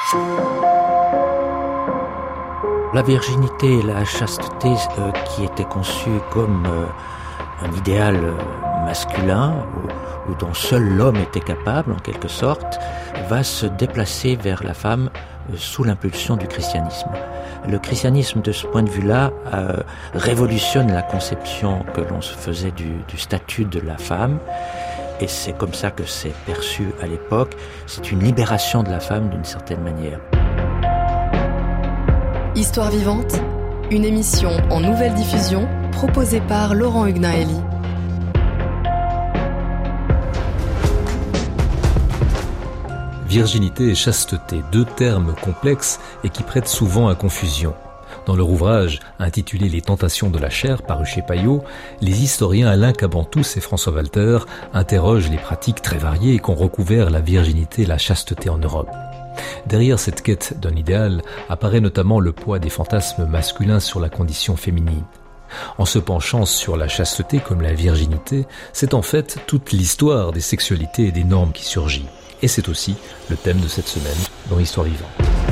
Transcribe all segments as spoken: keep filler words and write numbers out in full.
La virginité et la chasteté euh, qui étaient conçues comme euh, un idéal euh, masculin ou, ou dont seul l'homme était capable en quelque sorte, va se déplacer vers la femme euh, sous l'impulsion du christianisme. Le christianisme de ce point de vue-là euh, révolutionne la conception que l'on se faisait du, du statut de la femme. Et c'est comme ça que c'est perçu à l'époque. C'est une libération de la femme d'une certaine manière. Histoire vivante, une émission en nouvelle diffusion proposée par Laurent Hugnaeli. Virginité et chasteté, deux termes complexes et qui prêtent souvent à confusion. Dans leur ouvrage intitulé « Les tentations de la chair » paru chez Payot, les historiens Alain Cabantous et François Walter interrogent les pratiques très variées qu'ont recouvert la virginité et la chasteté en Europe. Derrière cette quête d'un idéal apparaît notamment le poids des fantasmes masculins sur la condition féminine. En se penchant sur la chasteté comme la virginité, c'est en fait toute l'histoire des sexualités et des normes qui surgit. Et c'est aussi le thème de cette semaine dans Histoire vivante.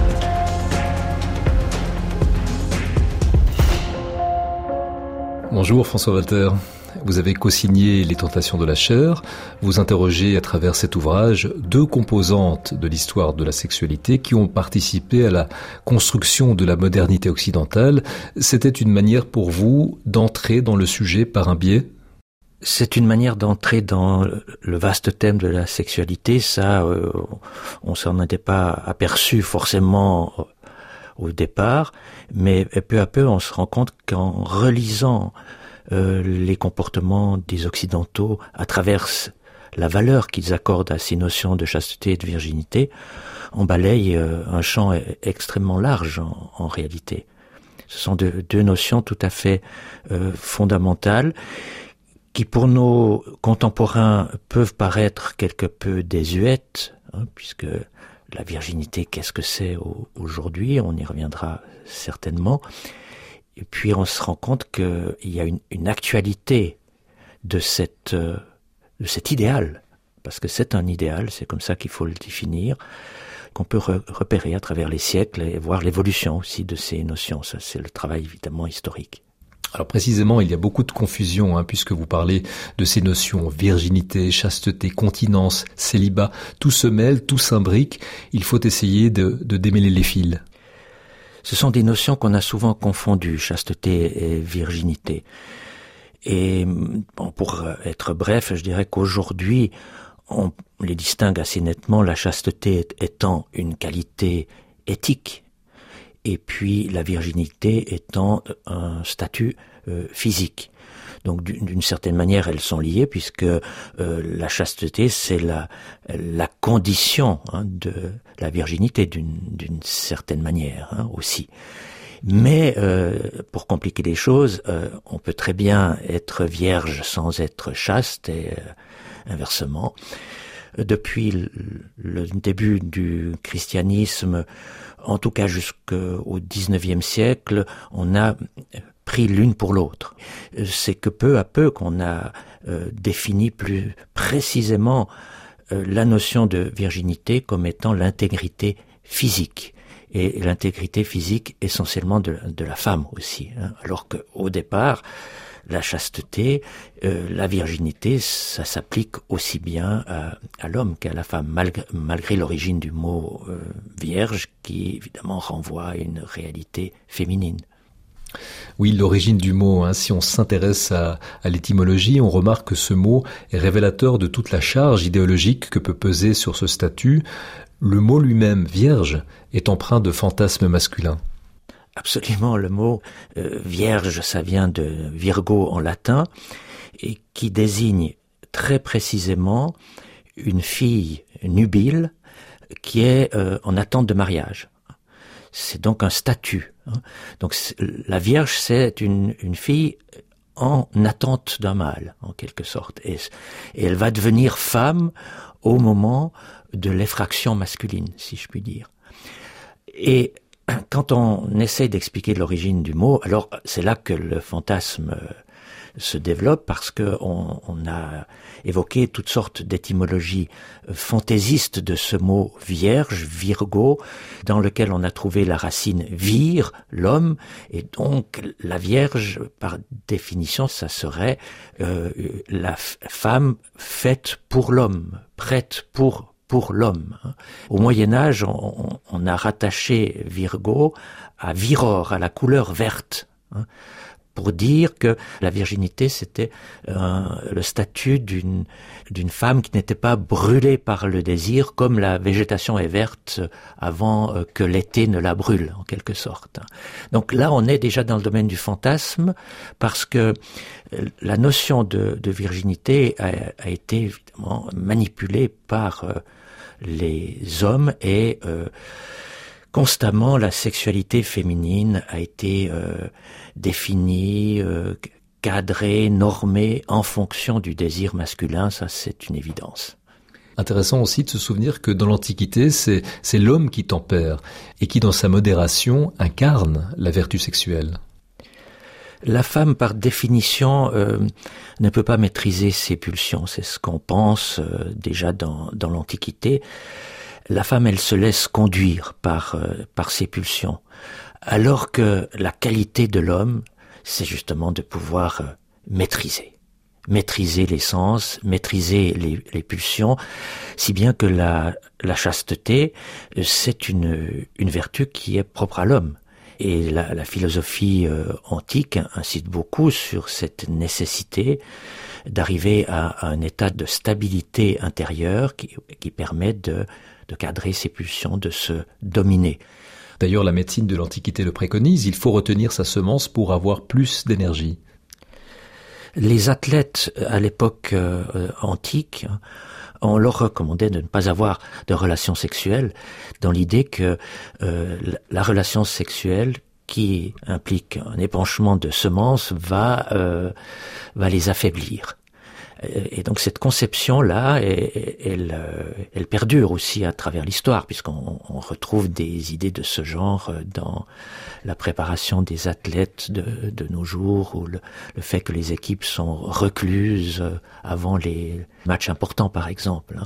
Bonjour François Walter, vous avez co-signé Les tentations de la chair. Vous interrogez à travers cet ouvrage deux composantes de l'histoire de la sexualité qui ont participé à la construction de la modernité occidentale. C'était une manière pour vous d'entrer dans le sujet par un biais ? C'est une manière d'entrer dans le vaste thème de la sexualité. Ça, euh, on s'en était pas aperçu forcément au départ, mais peu à peu on se rend compte qu'en relisant euh, les comportements des Occidentaux à travers la valeur qu'ils accordent à ces notions de chasteté et de virginité, on balaye euh, un champ extrêmement large en, en réalité. Ce sont deux, deux notions tout à fait euh, fondamentales qui pour nos contemporains peuvent paraître quelque peu désuètes, hein, puisque la virginité, qu'est-ce que c'est aujourd'hui ? On y reviendra certainement. Et puis on se rend compte qu'il y a une, une actualité de, cette, de cet idéal, parce que c'est un idéal, c'est comme ça qu'il faut le définir, qu'on peut re- repérer à travers les siècles et voir l'évolution aussi de ces notions. Ça, c'est le travail évidemment historique. Alors précisément, il y a beaucoup de confusion, hein, puisque vous parlez de ces notions virginité, chasteté, continence, célibat, tout se mêle, tout s'imbrique. Il faut essayer de, de démêler les fils. Ce sont des notions qu'on a souvent confondues, chasteté et virginité. Et bon, pour être bref, je dirais qu'aujourd'hui, on les distingue assez nettement, la chasteté étant une qualité éthique, et puis la virginité étant un statut euh, physique. Donc d'une, d'une certaine manière, elles sont liées puisque euh, la chasteté, c'est la, la condition hein, de la virginité d'une, d'une certaine manière hein, aussi. Mais euh, pour compliquer les choses, euh, on peut très bien être vierge sans être chaste et euh, inversement. Depuis le, le début du christianisme, en tout cas jusqu'au dix-neuvième siècle, on a pris l'une pour l'autre. C'est que peu à peu qu'on a euh, défini plus précisément euh, la notion de virginité comme étant l'intégrité physique. Et l'intégrité physique essentiellement de, de la femme aussi. Hein, alors qu'au départ, la chasteté, euh, la virginité, ça s'applique aussi bien à, à l'homme qu'à la femme, malgré, malgré l'origine du mot euh, vierge, qui évidemment renvoie à une réalité féminine. Oui, l'origine du mot, hein, si on s'intéresse à, à l'étymologie, on remarque que ce mot est révélateur de toute la charge idéologique que peut peser sur ce statut. Le mot lui-même, vierge, est empreint de fantasmes masculins. Absolument, le mot euh, vierge, ça vient de Virgo en latin, et qui désigne très précisément une fille nubile qui est euh, en attente de mariage. C'est donc un statut. Hein. Donc la vierge, c'est une, une fille en attente d'un mâle, en quelque sorte. Et, et elle va devenir femme au moment de l'effraction masculine, si je puis dire. Et quand on essaye d'expliquer l'origine du mot, alors c'est là que le fantasme se développe parce que on, on a évoqué toutes sortes d'étymologies fantaisistes de ce mot vierge, Virgo, dans lequel on a trouvé la racine vir, l'homme, et donc la Vierge, par définition, ça serait euh, la f- femme faite pour l'homme, prête pour pour l'homme. Au Moyen-Âge, on, on a rattaché Virgo à viror, à la couleur verte, hein, pour dire que la virginité, c'était euh, le statut d'une, d'une femme qui n'était pas brûlée par le désir, comme la végétation est verte avant euh, que l'été ne la brûle, en quelque sorte. Donc là, on est déjà dans le domaine du fantasme, parce que la notion de, de virginité a, a été évidemment manipulée par euh, les hommes et euh, constamment la sexualité féminine a été euh, définie, euh, cadrée, normée en fonction du désir masculin, ça c'est une évidence. Intéressant aussi de se souvenir que dans l'Antiquité, c'est, c'est l'homme qui tempère et qui dans sa modération incarne la vertu sexuelle. La femme, par définition, euh, ne peut pas maîtriser ses pulsions. C'est ce qu'on pense euh, déjà dans, dans l'Antiquité. La femme, elle se laisse conduire par, euh, par ses pulsions. Alors que la qualité de l'homme, c'est justement de pouvoir euh, maîtriser. Maîtriser les sens, maîtriser les, les pulsions, si bien que la, la chasteté, c'est une, une vertu qui est propre à l'homme. Et la, la philosophie euh, antique incite beaucoup sur cette nécessité d'arriver à, à un état de stabilité intérieure qui, qui permet de, de cadrer ses pulsions, de se dominer. D'ailleurs, la médecine de l'Antiquité le préconise, il faut retenir sa semence pour avoir plus d'énergie. Les athlètes à l'époque euh, antique, on leur recommandait de ne pas avoir de relations sexuelles, dans l'idée que euh, la relation sexuelle qui implique un épanchement de semences va euh, va les affaiblir. Et donc cette conception-là, elle, elle, elle perdure aussi à travers l'histoire, puisqu'on on retrouve des idées de ce genre dans la préparation des athlètes de, de nos jours, ou le, le fait que les équipes sont recluses avant les matchs importants, par exemple.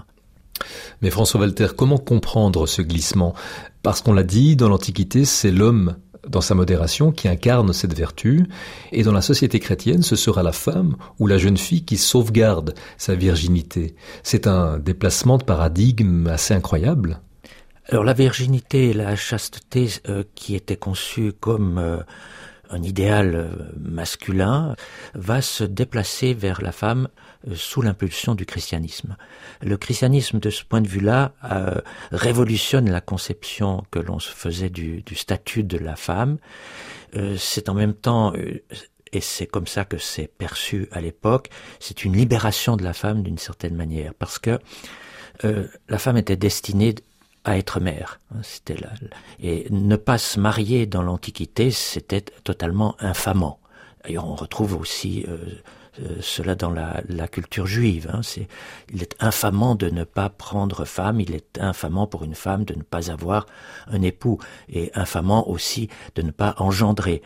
Mais François Walter, comment comprendre ce glissement ? Parce qu'on l'a dit, dans l'Antiquité, c'est l'homme dans sa modération qui incarne cette vertu, et dans la société chrétienne, ce sera la femme ou la jeune fille qui sauvegarde sa virginité. C'est un déplacement de paradigme assez incroyable. Alors la virginité et la chasteté euh, qui étaient conçues comme euh, un idéal euh, masculin va se déplacer vers la femme euh, sous l'impulsion du christianisme. Le christianisme, de ce point de vue-là, euh, révolutionne la conception que l'on se faisait du, du statut de la femme. Euh, c'est en même temps, euh, et c'est comme ça que c'est perçu à l'époque, c'est une libération de la femme d'une certaine manière, parce que euh, la femme était destinée à être mère. C'était là. Et ne pas se marier dans l'Antiquité, c'était totalement infamant. D'ailleurs, on retrouve aussi euh, euh, cela dans la, la culture juive. Hein. C'est, il est infamant de ne pas prendre femme, il est infamant pour une femme de ne pas avoir un époux, et infamant aussi de ne pas engendrer.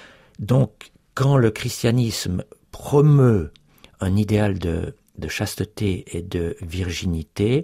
Donc, quand le christianisme promeut un idéal de, de chasteté et de virginité,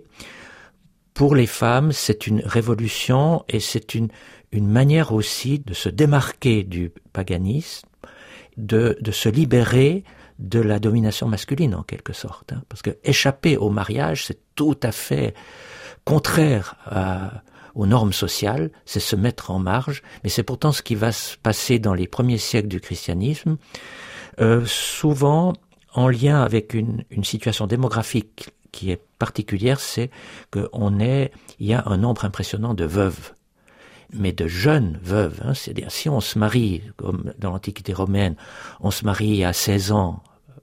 pour les femmes, c'est une révolution et c'est une, une manière aussi de se démarquer du paganisme, de, de se libérer de la domination masculine en quelque sorte. Hein, parce que échapper au mariage, c'est tout à fait contraire à, aux normes sociales, c'est se mettre en marge, mais c'est pourtant ce qui va se passer dans les premiers siècles du christianisme, euh, souvent en lien avec une, une situation démographique qui est particulière, c'est qu'on est, il y a un nombre impressionnant de veuves, mais de jeunes veuves. Hein, c'est-à-dire, si on se marie, comme dans l'Antiquité romaine, on se marie à seize ans,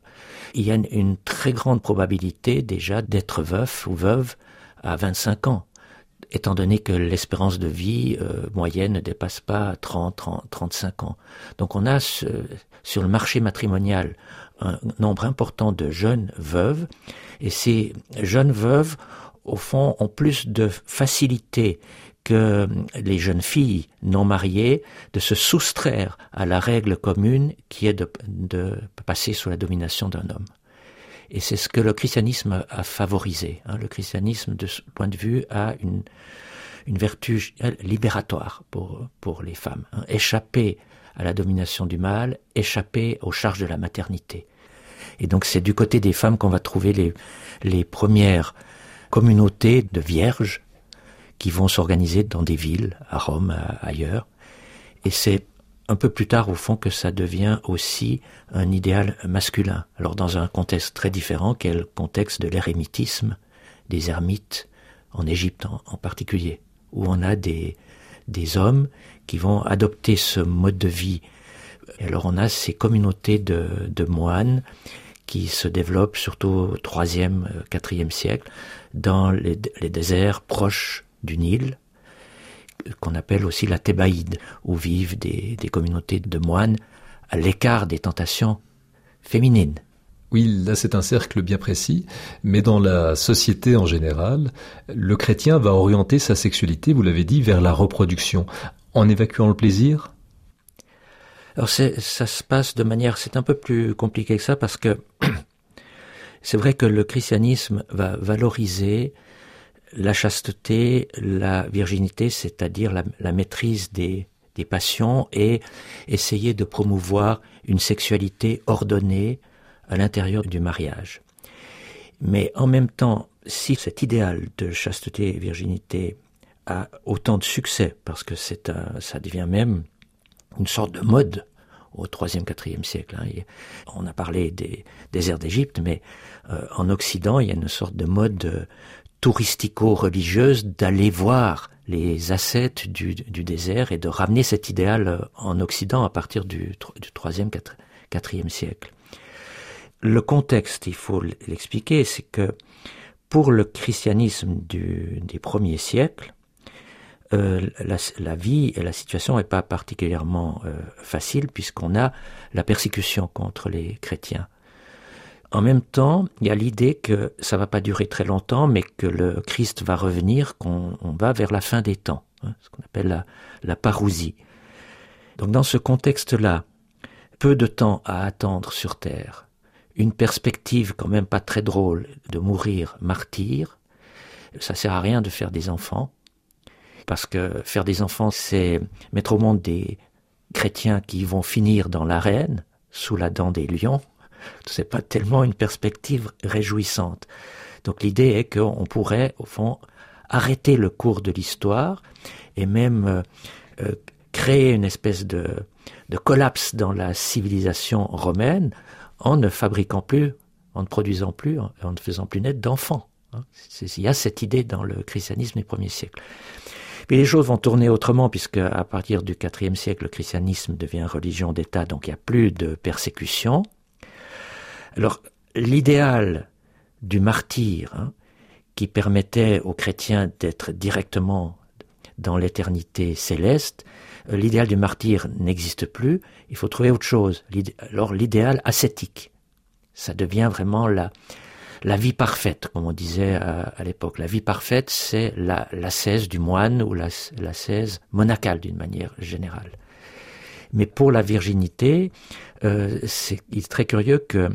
il y a une, une très grande probabilité déjà d'être veuf ou veuve à vingt-cinq ans, étant donné que l'espérance de vie euh, moyenne ne dépasse pas trente, trente, trente-cinq ans. Donc on a ce, sur le marché matrimonial un nombre important de jeunes veuves, et ces jeunes veuves, au fond, ont plus de facilité que les jeunes filles non mariées de se soustraire à la règle commune qui est de, de passer sous la domination d'un homme. Et c'est ce que le christianisme a favorisé. Hein. Le christianisme, de ce point de vue, a une, une vertu libératoire pour, pour les femmes. Hein. Échapper à la domination du mâle, échapper aux charges de la maternité. Et donc c'est du côté des femmes qu'on va trouver les, les premières communautés de vierges qui vont s'organiser dans des villes, à Rome, à, ailleurs. Et c'est un peu plus tard, au fond, que ça devient aussi un idéal masculin. Alors dans un contexte très différent, qui est le contexte de l'érémitisme, des ermites, en Égypte en, en particulier, où on a des, des hommes qui vont adopter ce mode de vie. Et alors on a ces communautés de, de moines qui se développent surtout au troisième, quatrième siècle, dans les, les déserts proches du Nil, qu'on appelle aussi la Thébaïde, où vivent des, des communautés de moines à l'écart des tentations féminines. Oui, là c'est un cercle bien précis, mais dans la société en général, le chrétien va orienter sa sexualité, vous l'avez dit, vers la reproduction, en évacuant le plaisir. Alors c'est, ça se passe de manière, c'est un peu plus compliqué que ça, parce que c'est vrai que le christianisme va valoriser la chasteté, la virginité, c'est-à-dire la, la maîtrise des, des passions, et essayer de promouvoir une sexualité ordonnée à l'intérieur du mariage. Mais en même temps, si cet idéal de chasteté et virginité a autant de succès, parce que c'est un, ça devient même une sorte de mode au troisième, quatrième siècle. Hein. On a parlé des déserts d'Égypte, mais euh, en Occident, il y a une sorte de mode euh, touristico-religieuse d'aller voir les ascètes du, du désert et de ramener cet idéal en Occident à partir du, du troisième, quatrième siècle. Le contexte, il faut l'expliquer, c'est que pour le christianisme du, des premiers siècles, euh, la, la vie et la situation n'est pas particulièrement euh, facile, puisqu'on a la persécution contre les chrétiens. En même temps, il y a l'idée que ça va pas durer très longtemps, mais que le Christ va revenir, qu'on on va vers la fin des temps, hein, ce qu'on appelle la, la parousie. Donc dans ce contexte-là, peu de temps à attendre sur terre, une perspective quand même pas très drôle de mourir martyr, ça sert à rien de faire des enfants, parce que faire des enfants, c'est mettre au monde des chrétiens qui vont finir dans l'arène, sous la dent des lions. C'est pas tellement une perspective réjouissante. Donc l'idée est qu'on pourrait, au fond, arrêter le cours de l'histoire et même euh, euh, créer une espèce de, de collapse dans la civilisation romaine en ne fabriquant plus, en ne produisant plus, en, en ne faisant plus naître d'enfants. Hein. C'est, il y a cette idée dans le christianisme des premiers siècles. Puis les choses vont tourner autrement, puisque à partir du quatrième siècle, le christianisme devient religion d'État, donc il n'y a plus de persécution. Alors, l'idéal du martyr, hein, qui permettait aux chrétiens d'être directement dans l'éternité céleste, euh, l'idéal du martyr n'existe plus, il faut trouver autre chose. L'idé- Alors, l'idéal ascétique, ça devient vraiment la, la vie parfaite, comme on disait à, à l'époque. La vie parfaite, c'est la, l'ascèse du moine ou la, l'ascèse monacale d'une manière générale. Mais pour la virginité, euh, c'est, il est très curieux que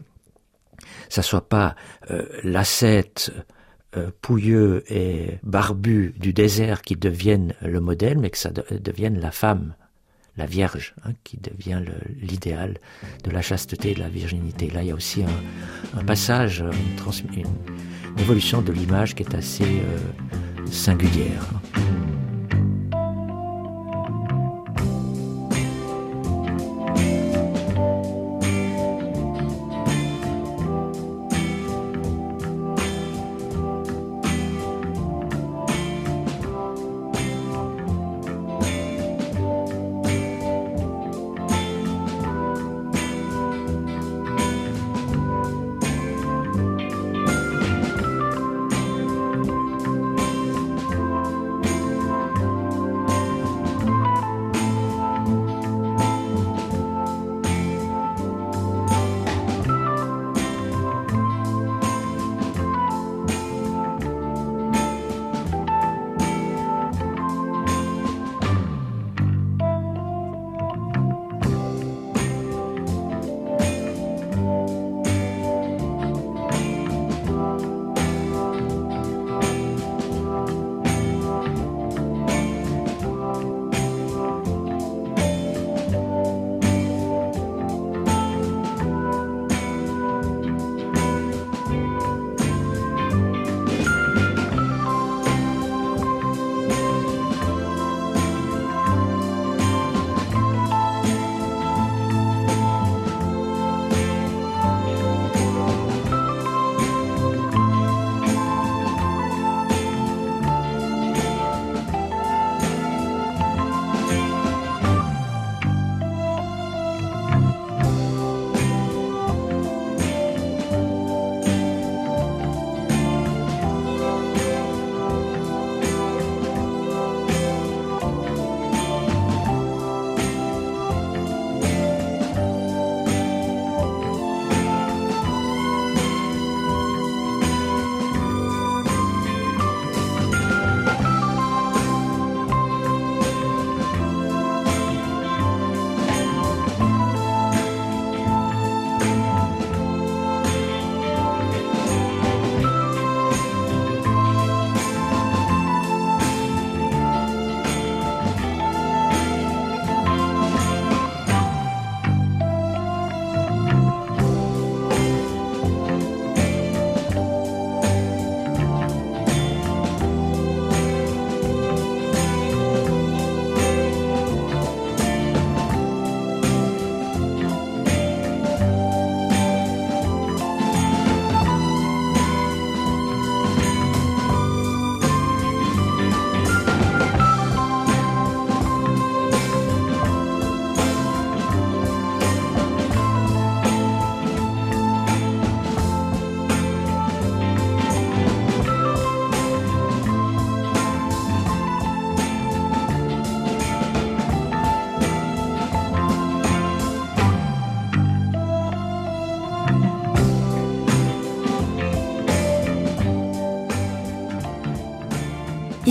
ça soit pas euh, l'ascète euh, pouilleux et barbu du désert qui devienne le modèle, mais que ça de, devienne la femme, la vierge, hein, qui devient le, l'idéal de la chasteté et de la virginité. Là, il y a aussi un, un passage, une, trans, une, une évolution de l'image qui est assez euh, singulière.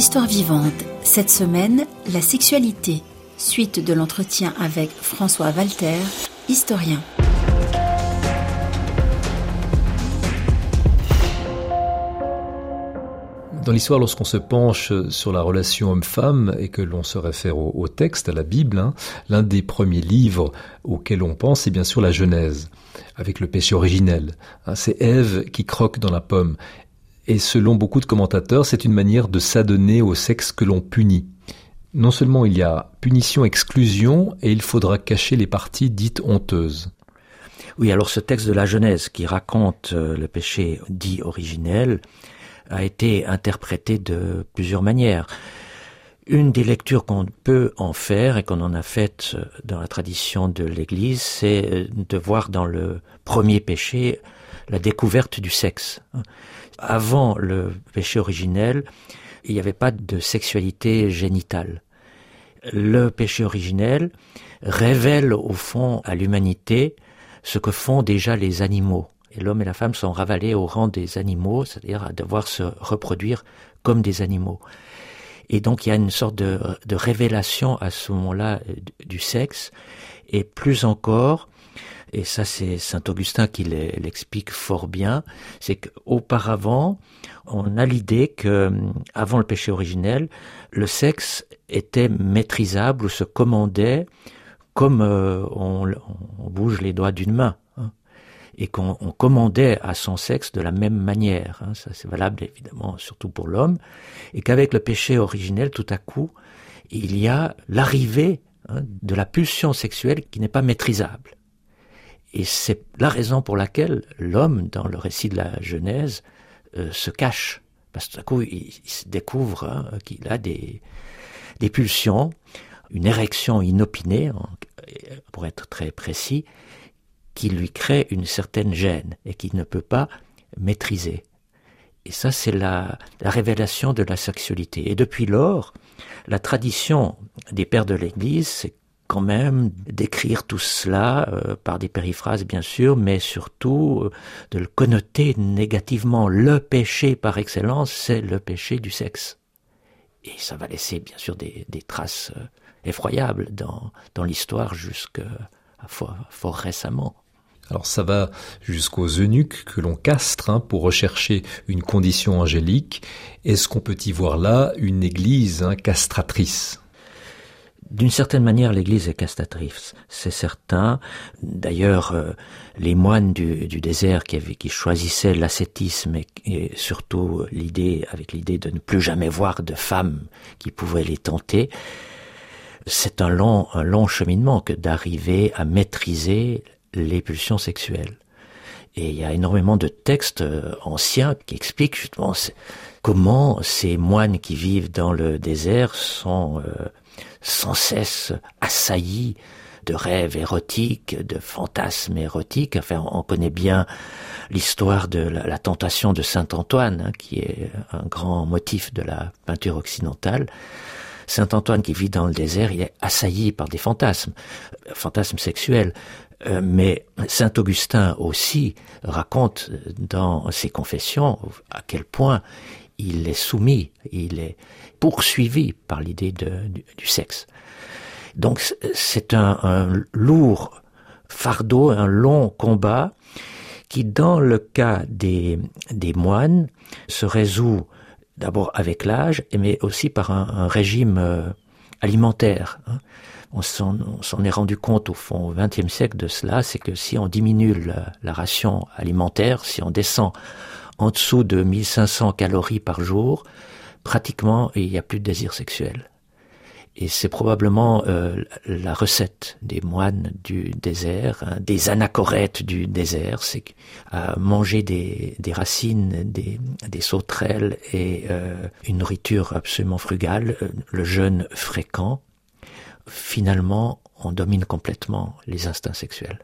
Histoire vivante, cette semaine, la sexualité. Suite de l'entretien avec François Walter, historien. Dans l'histoire, lorsqu'on se penche sur la relation homme-femme et que l'on se réfère au, au texte, à la Bible, hein, l'un des premiers livres auxquels on pense, c'est bien sûr la Genèse, avec le péché originel. Hein, c'est Ève qui croque dans la pomme. Et selon beaucoup de commentateurs, c'est une manière de s'adonner au sexe que l'on punit. Non seulement il y a punition-exclusion, et il faudra cacher les parties dites honteuses. Oui, alors ce texte de la Genèse qui raconte le péché dit originel a été interprété de plusieurs manières. Une des lectures qu'on peut en faire et qu'on en a faites dans la tradition de l'Église, c'est de voir dans le premier péché la découverte du sexe. Avant le péché originel, il n'y avait pas de sexualité génitale. Le péché originel révèle au fond à l'humanité ce que font déjà les animaux. Et l'homme et la femme sont ravalés au rang des animaux, c'est-à-dire à devoir se reproduire comme des animaux. Et donc il y a une sorte de, de révélation à ce moment-là du sexe, et plus encore, et ça c'est saint Augustin qui l'explique fort bien, c'est qu'auparavant, on a l'idée que, avant le péché originel, le sexe était maîtrisable ou se commandait comme euh, on, on bouge les doigts d'une main. Et qu'on on commandait à son sexe de la même manière. Hein, ça c'est valable évidemment surtout pour l'homme, et qu'avec le péché originel, tout à coup, il y a l'arrivée hein, de la pulsion sexuelle qui n'est pas maîtrisable. Et c'est la raison pour laquelle l'homme, dans le récit de la Genèse, euh, se cache. Parce que tout à coup, il, il se découvre hein, qu'il a des, des pulsions, une érection inopinée, pour être très précis, qui lui crée une certaine gêne et qu'il ne peut pas maîtriser. Et ça, c'est la, la révélation de la sexualité. Et depuis lors, la tradition des pères de l'Église, c'est quand même d'écrire tout cela euh, par des périphrases, bien sûr, mais surtout euh, de le connoter négativement. Le péché par excellence, c'est le péché du sexe. Et ça va laisser, bien sûr, des, des traces euh, effroyables dans, dans l'histoire jusqu'à fort, fort récemment. Alors ça va jusqu'aux eunuques que l'on castre hein, pour rechercher une condition angélique. Est-ce qu'on peut y voir là une église hein, castratrice ? D'une certaine manière, l'Église est castratrice, c'est certain. D'ailleurs, euh, les moines du, du désert qui, avaient, qui choisissaient l'ascétisme et, et surtout l'idée, avec l'idée de ne plus jamais voir de femmes qui pouvaient les tenter, c'est un long, un long cheminement que d'arriver à maîtriser les pulsions sexuelles. Et il y a énormément de textes anciens qui expliquent justement comment ces moines qui vivent dans le désert sont euh, sans cesse assaillis de rêves érotiques, de fantasmes érotiques. Enfin, on connaît bien l'histoire de la, la tentation de saint Antoine, hein, qui est un grand motif de la peinture occidentale. Saint Antoine qui vit dans le désert, il est assailli par des fantasmes, fantasmes sexuels. Euh, mais saint Augustin aussi raconte dans ses confessions à quel point il est soumis, il est poursuivi par l'idée de, du, du sexe. Donc c'est un, un lourd fardeau, un long combat qui, dans le cas des, des moines, se résout d'abord avec l'âge, mais aussi par un, un régime euh, alimentaire. Hein. On s'en, on s'en est rendu compte au fond au vingtième siècle de cela, c'est que si on diminue la, la ration alimentaire, si on descend en dessous de mille cinq cents calories par jour, pratiquement il n'y a plus de désir sexuel. Et c'est probablement euh, la recette des moines du désert, hein, des anachorètes du désert, c'est à manger des, des racines, des, des sauterelles et euh, une nourriture absolument frugale, le jeûne fréquent. Finalement, on domine complètement les instincts sexuels.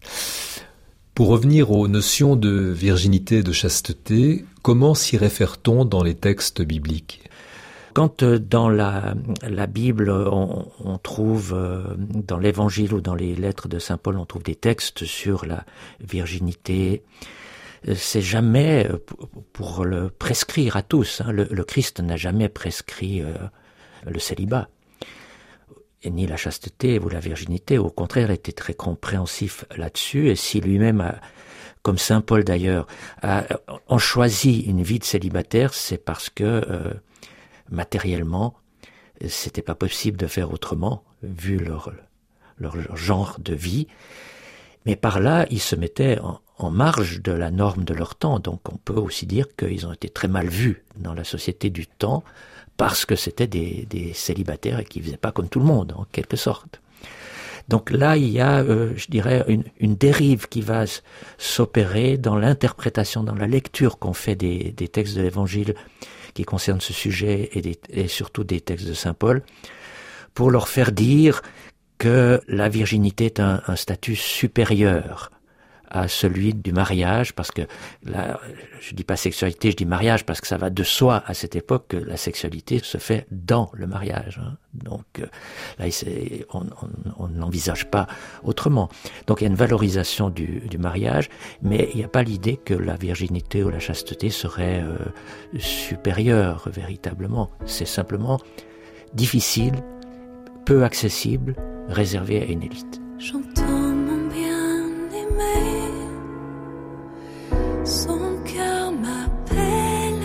Pour revenir aux notions de virginité et de chasteté, comment s'y réfère-t-on dans les textes bibliques ? Quand euh, dans la, la Bible, on, on trouve, euh, dans l'Évangile ou dans les lettres de saint Paul, on trouve des textes sur la virginité, c'est jamais pour le prescrire à tous. Hein. Le, le Christ n'a jamais prescrit euh, le célibat, et ni la chasteté ou la virginité. Au contraire, il était très compréhensif là-dessus, et si lui-même, a, comme saint Paul d'ailleurs, a, a choisi une vie de célibataire, c'est parce que euh, matériellement, c'était pas possible de faire autrement, vu leur, leur, leur genre de vie. Mais par là, ils se mettaient en, en marge de la norme de leur temps. Donc on peut aussi dire qu'ils ont été très mal vus dans la société du temps, parce que c'était des, des célibataires et qui faisaient pas comme tout le monde, en quelque sorte. Donc là, il y a, euh, je dirais, une, une dérive qui va s'opérer dans l'interprétation, dans la lecture qu'on fait des, des textes de l'Évangile qui concernent ce sujet, et, des, et surtout des textes de saint Paul, pour leur faire dire que la virginité est un, un statut supérieur à celui du mariage, parce que là, je dis pas sexualité, je dis mariage, parce que ça va de soi à cette époque que la sexualité se fait dans le mariage. Hein. Donc là, on n'envisage pas autrement. Donc il y a une valorisation du, du mariage, mais il n'y a pas l'idée que la virginité ou la chasteté serait euh, supérieure véritablement. C'est simplement difficile, peu accessible, réservé à une élite. J'entends mon bien-aimé, son cœur m'appelle,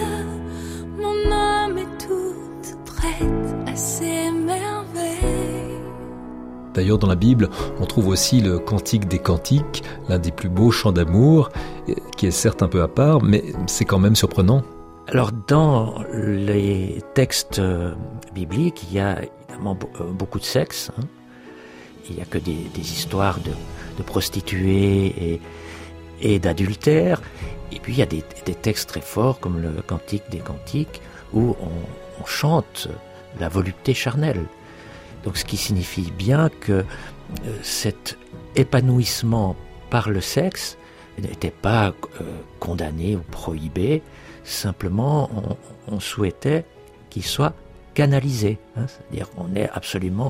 mon âme est toute prête à ses merveilles. D'ailleurs, dans la Bible, on trouve aussi le Cantique des Cantiques, l'un des plus beaux chants d'amour, qui est certes un peu à part, mais c'est quand même surprenant. Alors, dans les textes bibliques, il y a évidemment beaucoup de sexe, hein. Il n'y a que des, des histoires de, de prostituées et, et d'adultères. Et puis il y a des, des textes très forts comme le Cantique des Cantiques où on, on chante la volupté charnelle. Donc ce qui signifie bien que euh, cet épanouissement par le sexe n'était pas euh, condamné ou prohibé. Simplement on, on souhaitait qu'il soit canalisé. Hein, c'est-à-dire qu'on est absolument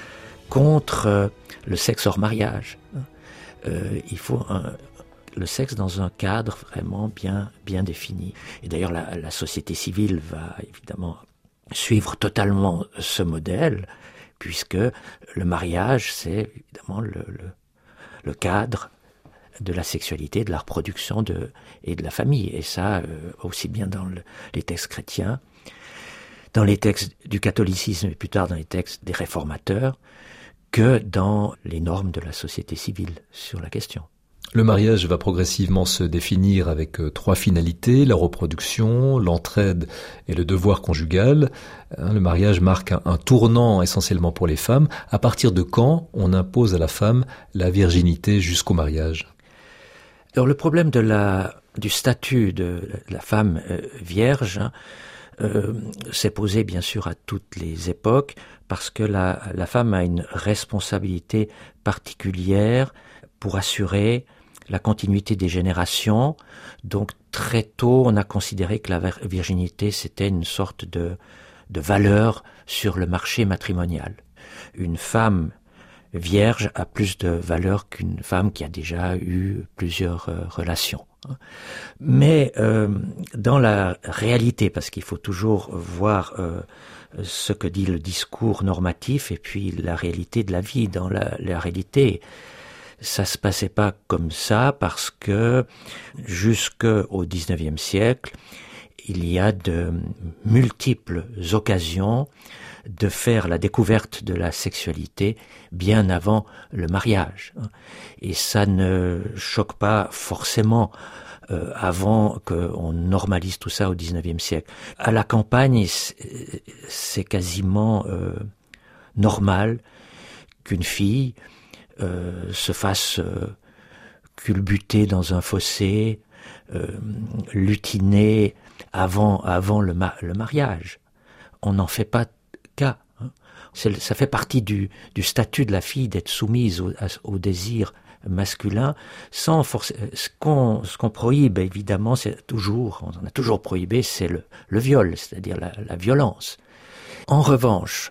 contre euh, le sexe hors mariage. Euh, il faut un, le sexe dans un cadre vraiment bien, bien défini. Et d'ailleurs, la, la société civile va évidemment suivre totalement ce modèle, puisque le mariage, c'est évidemment le, le, le cadre de la sexualité, de la reproduction de, et de la famille. Et ça, euh, aussi bien dans le, les textes chrétiens, dans les textes du catholicisme et plus tard dans les textes des réformateurs, que dans les normes de la société civile sur la question. Le mariage va progressivement se définir avec euh, trois finalités, la reproduction, l'entraide et le devoir conjugal. Hein, le mariage marque un, un tournant essentiellement pour les femmes. À partir de quand on impose à la femme la virginité jusqu'au mariage ? Alors le problème de la, du statut de la femme euh, vierge, hein, Euh, s'est posé bien sûr à toutes les époques, parce que la, la femme a une responsabilité particulière pour assurer la continuité des générations. Donc très tôt, on a considéré que la virginité, c'était une sorte de, de valeur sur le marché matrimonial. Une femme vierge a plus de valeur qu'une femme qui a déjà eu plusieurs euh, relations. Mais euh, dans la réalité, parce qu'il faut toujours voir euh, ce que dit le discours normatif et puis la réalité de la vie. Dans la, la réalité, ça se passait pas comme ça, parce que jusqu'au dix-neuvième siècle, il y a de multiples occasions de faire la découverte de la sexualité bien avant le mariage. Et ça ne choque pas forcément euh, avant qu'on normalise tout ça au dix-neuvième siècle. À la campagne, c'est quasiment euh, normal qu'une fille euh, se fasse euh, culbuter dans un fossé, euh, lutiner avant, avant le, ma- le mariage. On n'en fait pas cas. Hein. C'est, ça fait partie du, du statut de la fille d'être soumise au, à, au désir masculin, sans forcer. Ce qu'on, ce qu'on prohibe, évidemment, c'est toujours, on a toujours prohibé, c'est le, le viol, c'est-à-dire la, la violence. En revanche,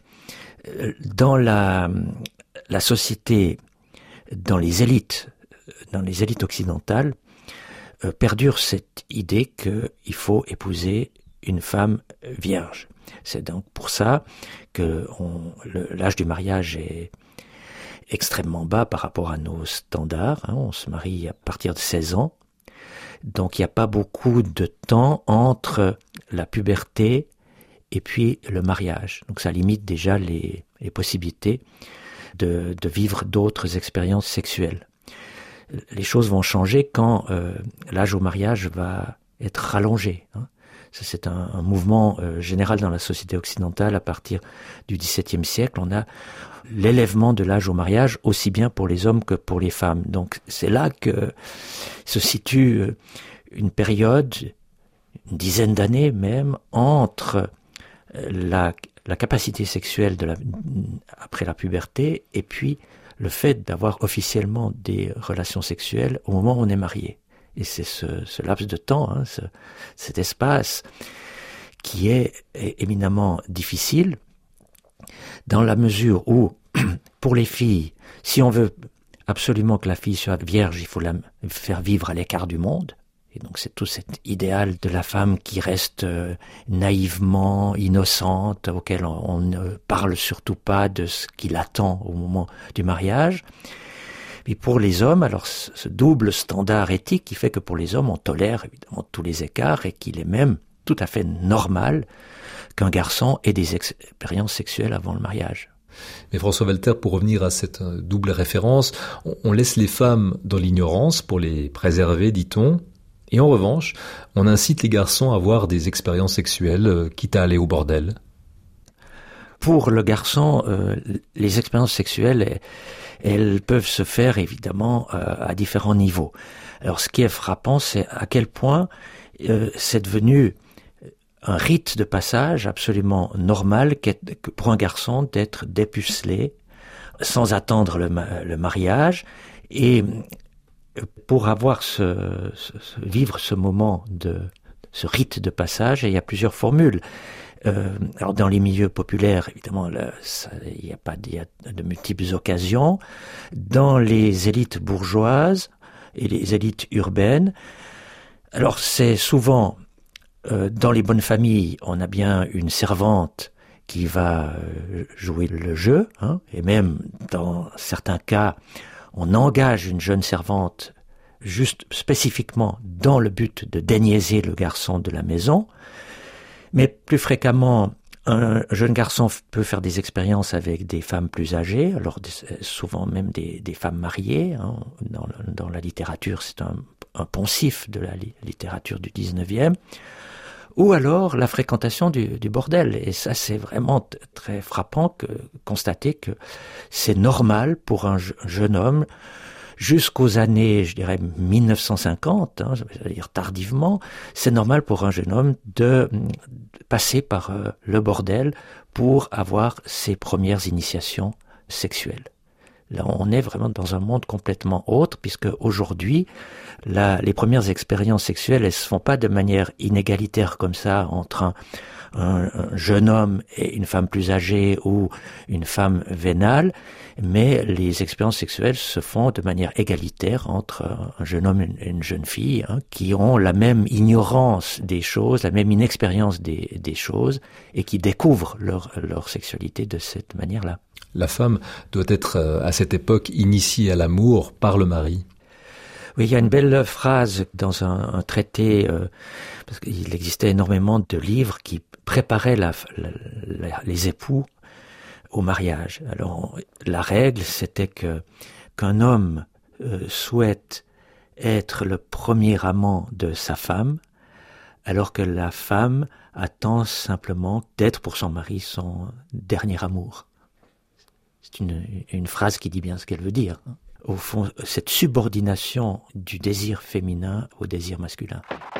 dans la, la société, dans les élites, dans les élites occidentales, euh, perdure cette idée qu'il faut épouser une femme vierge. C'est donc pour ça que on, le, l'âge du mariage est extrêmement bas par rapport à nos standards. Hein. On se marie à partir de seize ans. Donc il n'y a pas beaucoup de temps entre la puberté et puis le mariage. Donc ça limite déjà les, les possibilités de, de vivre d'autres expériences sexuelles. Les choses vont changer quand euh, l'âge au mariage va être rallongé. Hein. Ça, c'est un, un mouvement euh, général dans la société occidentale à partir du dix-septième siècle. On a l'élèvement de l'âge au mariage aussi bien pour les hommes que pour les femmes. Donc c'est là que se situe une période, une dizaine d'années même, entre la, la capacité sexuelle de la, après la puberté et puis le fait d'avoir officiellement des relations sexuelles au moment où on est marié. Et c'est ce, ce laps de temps, hein, ce, cet espace qui est, est éminemment difficile dans la mesure où, pour les filles, si on veut absolument que la fille soit vierge, il faut la faire vivre à l'écart du monde. Et donc c'est tout cet idéal de la femme qui reste euh, naïvement innocente, auquel on, on ne parle surtout pas de ce qui l'attend au moment du mariage. Et pour les hommes, alors ce double standard éthique qui fait que pour les hommes, on tolère évidemment tous les écarts et qu'il est même tout à fait normal qu'un garçon ait des expériences sexuelles avant le mariage. Mais François Walter, pour revenir à cette double référence, on laisse les femmes dans l'ignorance pour les préserver, dit-on, et en revanche, on incite les garçons à avoir des expériences sexuelles, quitte à aller au bordel. Pour le garçon, euh, les expériences sexuelles, elles peuvent se faire évidemment euh, à différents niveaux. Alors ce qui est frappant, c'est à quel point euh, c'est devenu un rite de passage absolument normal que pour un garçon d'être dépucelé sans attendre le, le mariage. Et pour avoir ce, ce, ce vivre ce moment de ce rite de passage, il y a plusieurs formules. Euh, alors dans les milieux populaires, évidemment, là, ça, il y a pas il y a de multiples occasions. Dans les élites bourgeoises et les élites urbaines, alors c'est souvent euh, dans les bonnes familles, on a bien une servante qui va euh, jouer le jeu, hein, et même dans certains cas, on engage une jeune servante juste spécifiquement dans le but de déniaiser le garçon de la maison. Mais plus fréquemment, un jeune garçon peut faire des expériences avec des femmes plus âgées, alors souvent même des, des femmes mariées. Hein. Dans, dans la littérature, c'est un, un poncif de la li- littérature du dix-neuvième. Ou alors la fréquentation du, du bordel. Et ça, c'est vraiment t- très frappant que constater que c'est normal pour un je, jeune homme, jusqu'aux années, je dirais, mille neuf cent cinquante, hein, c'est-à-dire tardivement, c'est normal pour un jeune homme de, de passer par euh, le bordel pour avoir ses premières initiations sexuelles. Là, on est vraiment dans un monde complètement autre, puisque aujourd'hui, la, les premières expériences sexuelles, elles se font pas de manière inégalitaire comme ça entre un, un, un jeune homme et une femme plus âgée ou une femme vénale, mais les expériences sexuelles se font de manière égalitaire entre un jeune homme et une jeune fille, hein, qui ont la même ignorance des choses, la même inexpérience des, des choses, et qui découvrent leur, leur sexualité de cette manière-là. La femme doit être, à cette époque, initiée à l'amour par le mari. Oui, il y a une belle phrase dans un, un traité, euh, parce qu'il existait énormément de livres qui préparaient la, la, la, les époux au mariage. Alors, la règle, c'était que qu'un homme euh, souhaite être le premier amant de sa femme, alors que la femme attend simplement d'être pour son mari son dernier amour. C'est une, une phrase qui dit bien ce qu'elle veut dire. Au fond, cette subordination du désir féminin au désir masculin.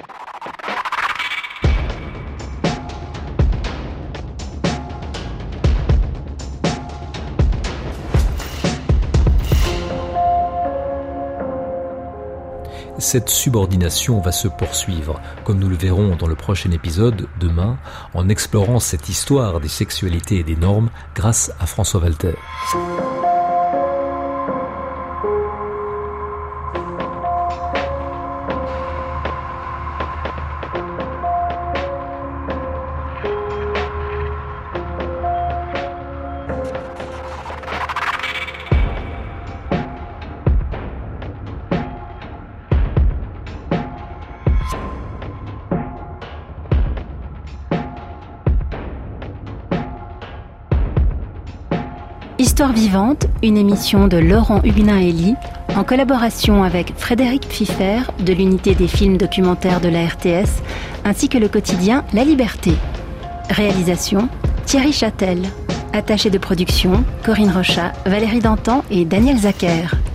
Cette subordination va se poursuivre, comme nous le verrons dans le prochain épisode, demain, en explorant cette histoire des sexualités et des normes grâce à François Walter. Histoire vivante, une émission de Laurent Huguenin-Elie, en collaboration avec Frédéric Pfiffer de l'unité des films documentaires de la R T S, ainsi que le quotidien La Liberté. Réalisation, Thierry Châtel. Attaché de production, Corinne Rochat, Valérie Dantan et Daniel Zacher.